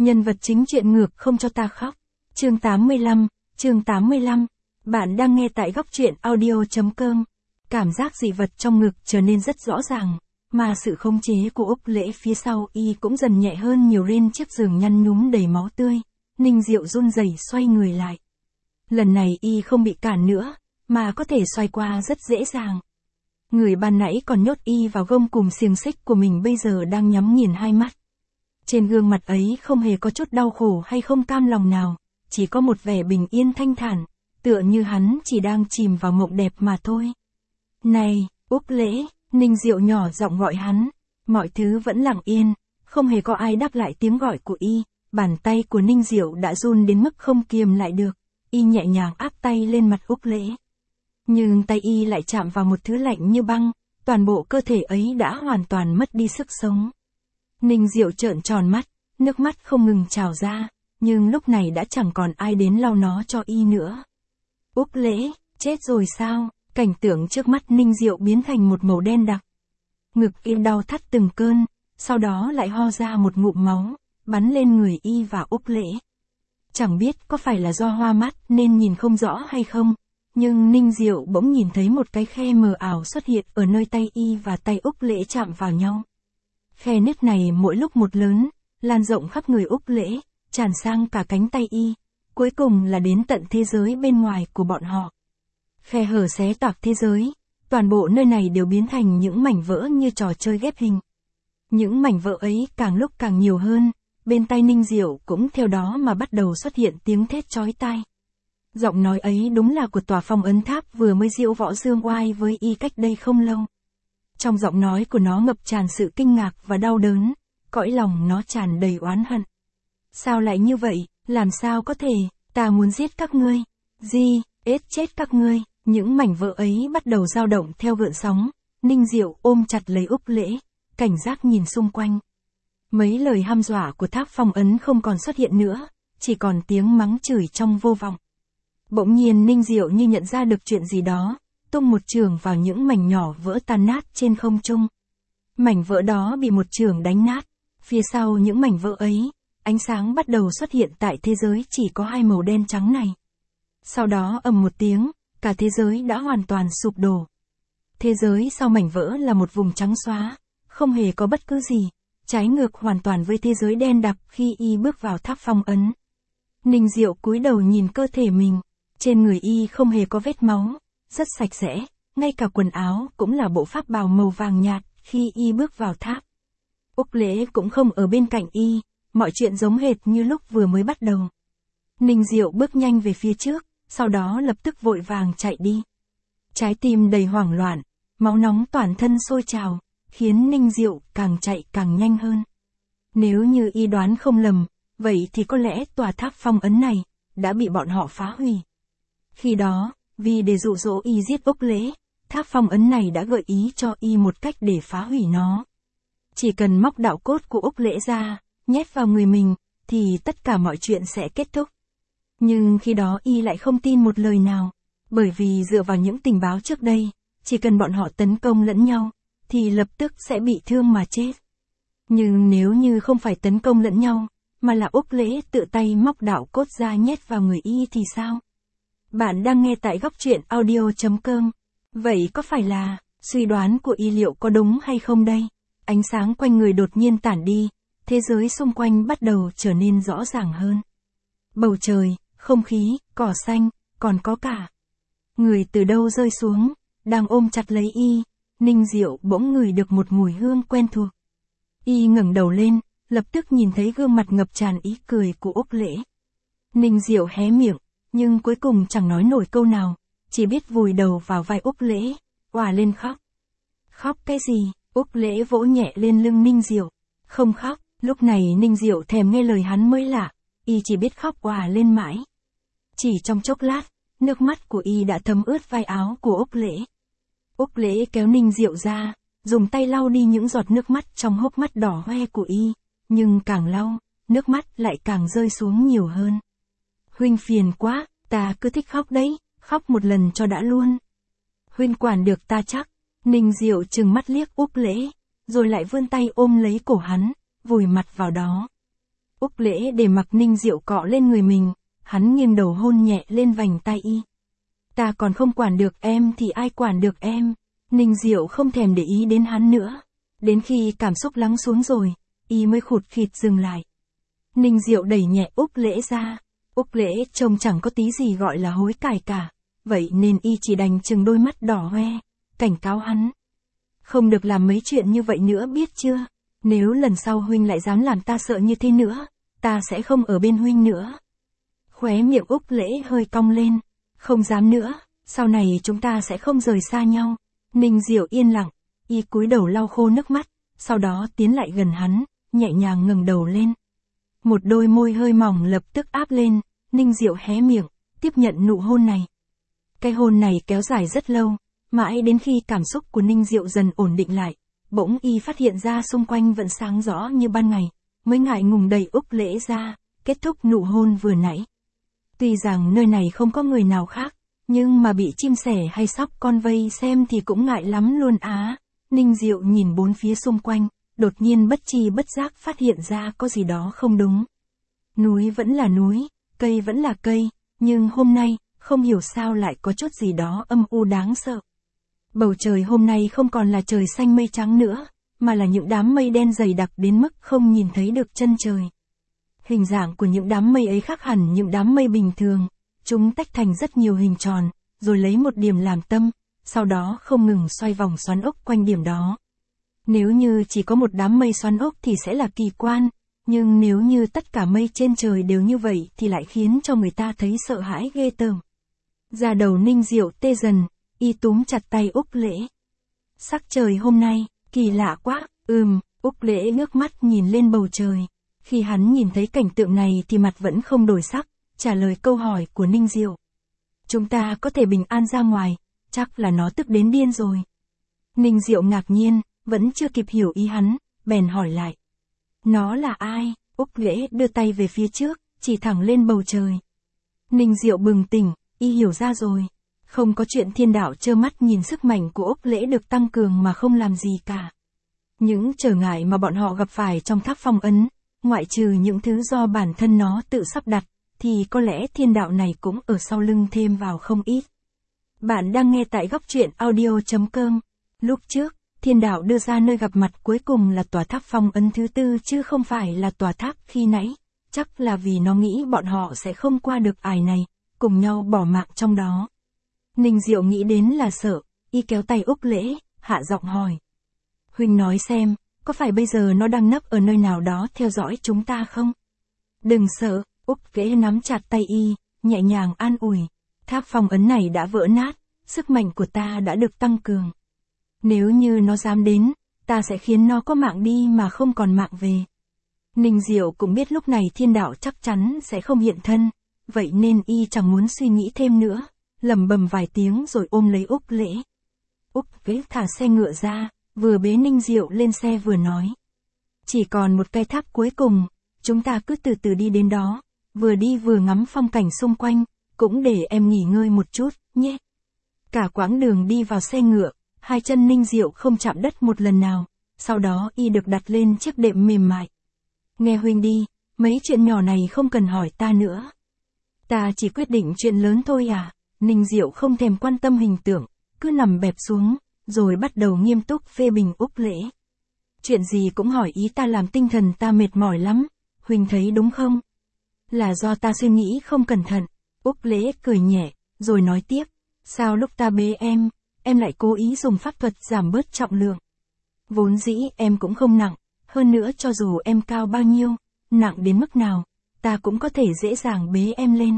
Nhân vật chính truyện ngược không cho ta khóc. Chương 85, chương 85. Bạn đang nghe tại góc truyện audio.com. Cảm giác dị vật trong ngực trở nên rất rõ ràng, mà sự khống chế của Úc Lễ phía sau y cũng dần nhẹ hơn nhiều. Trên chiếc giường nhăn nhúm đầy máu tươi, Ninh Diệu run rẩy xoay người lại. Lần này y không bị cản nữa, mà có thể xoay qua rất dễ dàng. Người ban nãy còn nhốt y vào gông cùm xiềng xích của mình bây giờ đang nhắm nghiền hai mắt. Trên gương mặt ấy không hề có chút đau khổ hay không cam lòng nào, chỉ có một vẻ bình yên thanh thản, tựa như hắn chỉ đang chìm vào mộng đẹp mà thôi. Này, Úc Lễ, Ninh Diệu nhỏ giọng gọi hắn. Mọi thứ vẫn lặng yên, không hề có ai đáp lại tiếng gọi của y. Bàn tay của Ninh Diệu đã run đến mức không kiềm lại được. Y nhẹ nhàng áp tay lên mặt Úc Lễ. Nhưng tay y lại chạm vào một thứ lạnh như băng, toàn bộ cơ thể ấy đã hoàn toàn mất đi sức sống. Ninh Diệu trợn tròn mắt, nước mắt không ngừng trào ra, nhưng lúc này đã chẳng còn ai đến lau nó cho y nữa. Úc Lễ, chết rồi sao? Cảnh tượng trước mắt Ninh Diệu biến thành một màu đen đặc. Ngực y đau thắt từng cơn, sau đó lại ho ra một ngụm máu, bắn lên người y và Úc Lễ. Chẳng biết có phải là do hoa mắt nên nhìn không rõ hay không, nhưng Ninh Diệu bỗng nhìn thấy một cái khe mờ ảo xuất hiện ở nơi tay y và tay Úc Lễ chạm vào nhau. Khe nứt này mỗi lúc một lớn, lan rộng khắp người Úc Lễ, tràn sang cả cánh tay y, cuối cùng là đến tận thế giới bên ngoài của bọn họ. Khe hở xé toạc thế giới, toàn bộ nơi này đều biến thành những mảnh vỡ như trò chơi ghép hình. Những mảnh vỡ ấy càng lúc càng nhiều hơn, bên tai Ninh Diệu cũng theo đó mà bắt đầu xuất hiện tiếng thét chói tai. Giọng nói ấy đúng là của tòa phong ấn tháp vừa mới diễu võ dương oai với y cách đây không lâu. Trong giọng nói của nó ngập tràn sự kinh ngạc và đau đớn, cõi lòng nó tràn đầy oán hận. Sao lại như vậy, làm sao có thể, ta muốn giết các ngươi, chết các ngươi. Những mảnh vỡ ấy bắt đầu dao động theo gợn sóng, Ninh Diệu ôm chặt lấy Úc Lễ, cảnh giác nhìn xung quanh. Mấy lời hăm dọa của tháp phong ấn không còn xuất hiện nữa, chỉ còn tiếng mắng chửi trong vô vọng. Bỗng nhiên Ninh Diệu như nhận ra được chuyện gì đó, tung một chưởng vào những mảnh nhỏ vỡ tan nát trên không trung. Mảnh vỡ đó bị một chưởng đánh nát, phía sau những mảnh vỡ ấy, ánh sáng bắt đầu xuất hiện tại thế giới chỉ có hai màu đen trắng này. Sau đó ầm một tiếng, cả thế giới đã hoàn toàn sụp đổ. Thế giới sau mảnh vỡ là một vùng trắng xóa, không hề có bất cứ gì, trái ngược hoàn toàn với thế giới đen đặc khi y bước vào tháp phong ấn. Ninh Diệu cúi đầu nhìn cơ thể mình, trên người y không hề có vết máu, rất sạch sẽ, ngay cả quần áo cũng là bộ pháp bào màu vàng nhạt khi y bước vào tháp. Úc Lễ cũng không ở bên cạnh y, mọi chuyện giống hệt như lúc vừa mới bắt đầu. Ninh Diệu bước nhanh về phía trước, sau đó lập tức vội vàng chạy đi. Trái tim đầy hoảng loạn, máu nóng toàn thân sôi trào, khiến Ninh Diệu càng chạy càng nhanh hơn. Nếu như y đoán không lầm, vậy thì có lẽ tòa tháp phong ấn này đã bị bọn họ phá hủy. Khi đó, vì để dụ dỗ y giết Úc Lễ, tháp phong ấn này đã gợi ý cho y một cách để phá hủy nó. Chỉ cần móc đạo cốt của Úc Lễ ra, nhét vào người mình, thì tất cả mọi chuyện sẽ kết thúc. Nhưng khi đó y lại không tin một lời nào, bởi vì dựa vào những tình báo trước đây, chỉ cần bọn họ tấn công lẫn nhau, thì lập tức sẽ bị thương mà chết. Nhưng nếu như không phải tấn công lẫn nhau, mà là Úc Lễ tự tay móc đạo cốt ra nhét vào người y thì sao? Bạn đang nghe tại góc truyện audio.com. Vậy có phải là, suy đoán của y liệu có đúng hay không đây? Ánh sáng quanh người đột nhiên tản đi, thế giới xung quanh bắt đầu trở nên rõ ràng hơn. Bầu trời, không khí, cỏ xanh, còn có cả người từ đâu rơi xuống, đang ôm chặt lấy y. Ninh Diệu bỗng ngửi được một mùi hương quen thuộc. Y ngẩng đầu lên, lập tức nhìn thấy gương mặt ngập tràn ý cười của Úc Lễ. Ninh Diệu hé miệng, nhưng cuối cùng chẳng nói nổi câu nào, chỉ biết vùi đầu vào vai Úc Lễ, òa lên khóc. Khóc cái gì? Úc Lễ vỗ nhẹ lên lưng Ninh Diệu. Không khóc, lúc này Ninh Diệu thèm nghe lời hắn mới lạ, y chỉ biết khóc òa lên mãi. Chỉ trong chốc lát, nước mắt của y đã thấm ướt vai áo của Úc Lễ. Úc Lễ kéo Ninh Diệu ra, dùng tay lau đi những giọt nước mắt trong hốc mắt đỏ hoe của y, nhưng càng lau, nước mắt lại càng rơi xuống nhiều hơn. Huynh phiền quá, ta cứ thích khóc đấy, khóc một lần cho đã luôn. Huynh quản được ta chắc. Ninh Diệu trừng mắt liếc Úc Lễ, rồi lại vươn tay ôm lấy cổ hắn, vùi mặt vào đó. Úc Lễ để mặc Ninh Diệu cọ lên người mình, hắn nghiêng đầu hôn nhẹ lên vành tai y. Ta còn không quản được em thì ai quản được em. Ninh Diệu không thèm để ý đến hắn nữa. Đến khi cảm xúc lắng xuống rồi, y mới khụt khịt dừng lại. Ninh Diệu đẩy nhẹ Úc Lễ ra. Úc Lễ trông chẳng có tí gì gọi là hối cải cả. Vậy nên y chỉ đành chừng đôi mắt đỏ hoe, cảnh cáo hắn. Không được làm mấy chuyện như vậy nữa biết chưa? Nếu lần sau huynh lại dám làm ta sợ như thế nữa, ta sẽ không ở bên huynh nữa. Khóe miệng Úc Lễ hơi cong lên. Không dám nữa, sau này chúng ta sẽ không rời xa nhau. Ninh Diệu yên lặng, y cúi đầu lau khô nước mắt, sau đó tiến lại gần hắn, nhẹ nhàng ngẩng đầu lên. Một đôi môi hơi mỏng lập tức áp lên, Ninh Diệu hé miệng, tiếp nhận nụ hôn này. Cái hôn này kéo dài rất lâu, mãi đến khi cảm xúc của Ninh Diệu dần ổn định lại, bỗng y phát hiện ra xung quanh vẫn sáng rõ như ban ngày, mới ngại ngùng đẩy Úc Lễ ra, kết thúc nụ hôn vừa nãy. Tuy rằng nơi này không có người nào khác, nhưng mà bị chim sẻ hay sóc con vây xem thì cũng ngại lắm luôn á. Ninh Diệu nhìn bốn phía xung quanh, đột nhiên bất tri bất giác phát hiện ra có gì đó không đúng. Núi vẫn là núi, cây vẫn là cây, nhưng hôm nay, không hiểu sao lại có chút gì đó âm u đáng sợ. Bầu trời hôm nay không còn là trời xanh mây trắng nữa, mà là những đám mây đen dày đặc đến mức không nhìn thấy được chân trời. Hình dạng của những đám mây ấy khác hẳn những đám mây bình thường, chúng tách thành rất nhiều hình tròn, rồi lấy một điểm làm tâm, sau đó không ngừng xoay vòng xoắn ốc quanh điểm đó. Nếu như chỉ có một đám mây xoắn ốc thì sẽ là kỳ quan, nhưng nếu như tất cả mây trên trời đều như vậy thì lại khiến cho người ta thấy sợ hãi ghê tởm. Da đầu Ninh Diệu tê dần, y túm chặt tay Úc Lễ. Sắc trời hôm nay, kỳ lạ quá, Úc Lễ ngước mắt nhìn lên bầu trời. Khi hắn nhìn thấy cảnh tượng này thì mặt vẫn không đổi sắc, trả lời câu hỏi của Ninh Diệu. Chúng ta có thể bình an ra ngoài, chắc là nó tức đến điên rồi. Ninh Diệu ngạc nhiên, vẫn chưa kịp hiểu ý hắn, bèn hỏi lại. Nó là ai? Úc Lễ đưa tay về phía trước, chỉ thẳng lên bầu trời. Ninh Diệu bừng tỉnh, y hiểu ra rồi. Không có chuyện thiên đạo trơ mắt nhìn sức mạnh của Úc Lễ được tăng cường mà không làm gì cả. Những trở ngại mà bọn họ gặp phải trong tháp phong ấn, ngoại trừ những thứ do bản thân nó tự sắp đặt, thì có lẽ thiên đạo này cũng ở sau lưng thêm vào không ít. Bạn đang nghe tại Góc Truyện Audio.com. Lúc trước, thiên đạo đưa ra nơi gặp mặt cuối cùng là tòa tháp phong ấn thứ tư chứ không phải là tòa tháp khi nãy, chắc là vì nó nghĩ bọn họ sẽ không qua được ải này, cùng nhau bỏ mạng trong đó. Ninh Diệu nghĩ đến là sợ, y kéo tay Úc Lễ, hạ giọng hỏi. Huynh nói xem, có phải bây giờ nó đang nấp ở nơi nào đó theo dõi chúng ta không? Đừng sợ, Úc Lễ nắm chặt tay y, nhẹ nhàng an ủi. Tháp phong ấn này đã vỡ nát, sức mạnh của ta đã được tăng cường. Nếu như nó dám đến, ta sẽ khiến nó có mạng đi mà không còn mạng về. Ninh Diệu cũng biết lúc này thiên đạo chắc chắn sẽ không hiện thân, vậy nên y chẳng muốn suy nghĩ thêm nữa, lẩm bẩm vài tiếng rồi ôm lấy Úc Lễ. Úc Lễ thả xe ngựa ra, vừa bế Ninh Diệu lên xe vừa nói. Chỉ còn một cái tháp cuối cùng, chúng ta cứ từ từ đi đến đó, vừa đi vừa ngắm phong cảnh xung quanh, cũng để em nghỉ ngơi một chút, nhé. Cả quãng đường đi vào xe ngựa, hai chân Ninh Diệu không chạm đất một lần nào, sau đó y được đặt lên chiếc đệm mềm mại. Nghe huynh đi, mấy chuyện nhỏ này không cần hỏi ta nữa. Ta chỉ quyết định chuyện lớn thôi à. Ninh Diệu không thèm quan tâm hình tượng, cứ nằm bẹp xuống, rồi bắt đầu nghiêm túc phê bình Úc Lễ. Chuyện gì cũng hỏi ý ta làm tinh thần ta mệt mỏi lắm, huynh thấy đúng không? Là do ta suy nghĩ không cẩn thận. Úc Lễ cười nhẹ, rồi nói tiếp, sao lúc ta bế em lại cố ý dùng pháp thuật giảm bớt trọng lượng. Vốn dĩ em cũng không nặng, hơn nữa cho dù em cao bao nhiêu, nặng đến mức nào, ta cũng có thể dễ dàng bế em lên.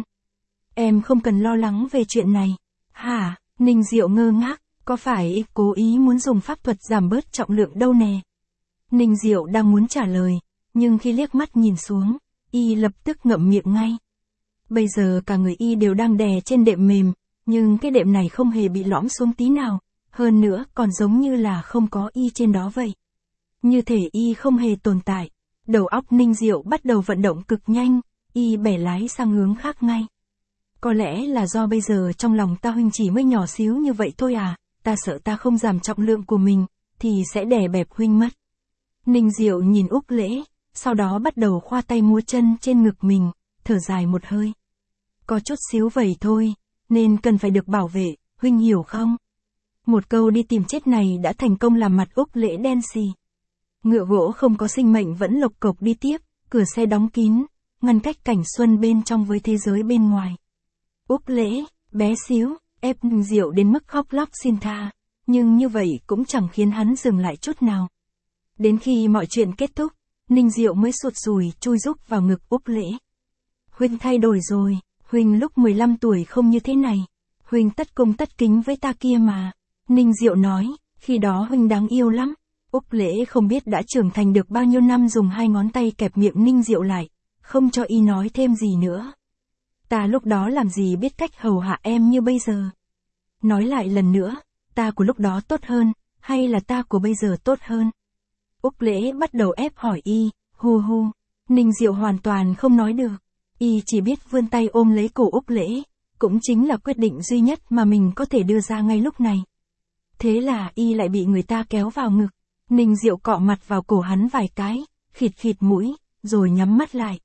Em không cần lo lắng về chuyện này. Hả? Ninh Diệu ngơ ngác, có phải cố ý muốn dùng pháp thuật giảm bớt trọng lượng đâu nè? Ninh Diệu đang muốn trả lời, nhưng khi liếc mắt nhìn xuống, y lập tức ngậm miệng ngay. Bây giờ cả người y đều đang đè trên đệm mềm, nhưng cái đệm này không hề bị lõm xuống tí nào, hơn nữa còn giống như là không có y trên đó vậy. Như thể y không hề tồn tại. Đầu óc Ninh Diệu bắt đầu vận động cực nhanh, y bẻ lái sang hướng khác ngay. Có lẽ là do bây giờ trong lòng ta huynh chỉ mới nhỏ xíu như vậy thôi à, ta sợ ta không giảm trọng lượng của mình, thì sẽ đè bẹp huynh mất. Ninh Diệu nhìn Úc Lễ, sau đó bắt đầu khoa tay múa chân trên ngực mình, thở dài một hơi. Có chút xíu vậy thôi, nên cần phải được bảo vệ, huynh hiểu không? Một câu đi tìm chết này đã thành công làm mặt Úc Lễ đen xì. Ngựa gỗ không có sinh mệnh vẫn lộc cộc đi tiếp, cửa xe đóng kín, ngăn cách cảnh xuân bên trong với thế giới bên ngoài. Úc Lễ, bé xíu, ép Diệu đến mức khóc lóc xin tha, nhưng như vậy cũng chẳng khiến hắn dừng lại chút nào. Đến khi mọi chuyện kết thúc, Ninh Diệu mới sụt sùi chui rúc vào ngực Úc Lễ. Huynh thay đổi rồi, huynh lúc 15 tuổi không như thế này. Huynh tất cung tất kính với ta kia mà. Ninh Diệu nói, khi đó huynh đáng yêu lắm. Úc Lễ không biết đã trưởng thành được bao nhiêu năm, dùng hai ngón tay kẹp miệng Ninh Diệu lại, không cho y nói thêm gì nữa. Ta lúc đó làm gì biết cách hầu hạ em như bây giờ. Nói lại lần nữa, ta của lúc đó tốt hơn, hay là ta của bây giờ tốt hơn? Úc Lễ bắt đầu ép hỏi y, hu hu. Ninh Diệu hoàn toàn không nói được. Y chỉ biết vươn tay ôm lấy cổ Úc Lễ, cũng chính là quyết định duy nhất mà mình có thể đưa ra ngay lúc này. Thế là y lại bị người ta kéo vào ngực. Ninh Diệu cọ mặt vào cổ hắn vài cái, khịt khịt mũi, rồi nhắm mắt lại.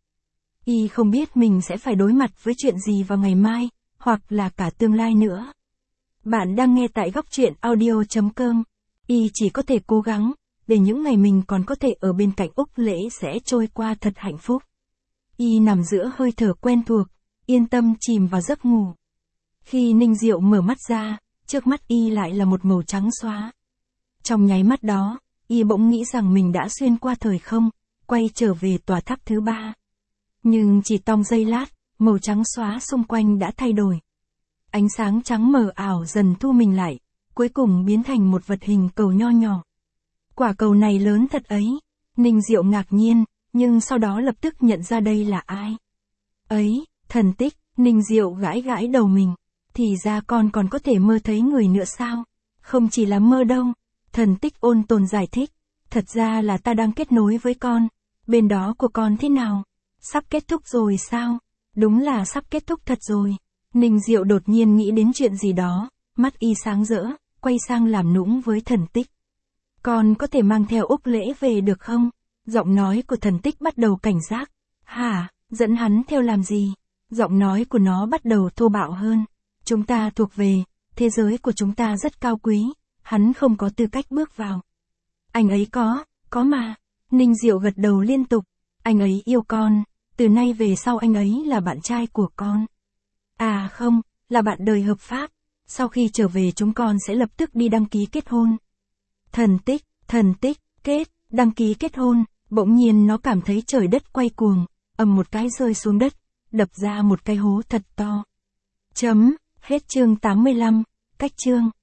Y không biết mình sẽ phải đối mặt với chuyện gì vào ngày mai, hoặc là cả tương lai nữa. Bạn đang nghe tại góc truyện audio.com. Y chỉ có thể cố gắng, để những ngày mình còn có thể ở bên cạnh Úc Lễ sẽ trôi qua thật hạnh phúc. Y nằm giữa hơi thở quen thuộc, yên tâm chìm vào giấc ngủ. Khi Ninh Diệu mở mắt ra, trước mắt y lại là một màu trắng xóa. Trong nháy mắt đó, y bỗng nghĩ rằng mình đã xuyên qua thời không, quay trở về tòa tháp thứ 3. Nhưng chỉ trong giây lát, màu trắng xóa xung quanh đã thay đổi. Ánh sáng trắng mờ ảo dần thu mình lại, cuối cùng biến thành một vật hình cầu nho nhỏ. Quả cầu này lớn thật ấy. Ninh Diệu ngạc nhiên, nhưng sau đó lập tức nhận ra đây là ai. Ấy, thần tích. Ninh Diệu gãi gãi đầu mình. Thì ra con còn có thể mơ thấy người nữa sao? Không chỉ là mơ đâu. Thần tích ôn tồn giải thích. Thật ra là ta đang kết nối với con. Bên đó của con thế nào? Sắp kết thúc rồi sao? Đúng là sắp kết thúc thật rồi. Ninh Diệu đột nhiên nghĩ đến chuyện gì đó, mắt y sáng rỡ, quay sang làm nũng với thần tích. Con có thể mang theo Úc Lễ về được không? Giọng nói của thần tích bắt đầu cảnh giác. Hả, dẫn hắn theo làm gì? Giọng nói của nó bắt đầu thô bạo hơn. Chúng ta thuộc về, thế giới của chúng ta rất cao quý, hắn không có tư cách bước vào. Anh ấy có mà. Ninh Diệu gật đầu liên tục. Anh ấy yêu con, từ nay về sau anh ấy là bạn trai của con. À không, là bạn đời hợp pháp. Sau khi trở về chúng con sẽ lập tức đi đăng ký kết hôn. Thần tích, đăng ký kết hôn. Bỗng nhiên nó cảm thấy trời đất quay cuồng, ầm một cái rơi xuống đất, đập ra một cái hố thật to. Hết chương 85, cách chương.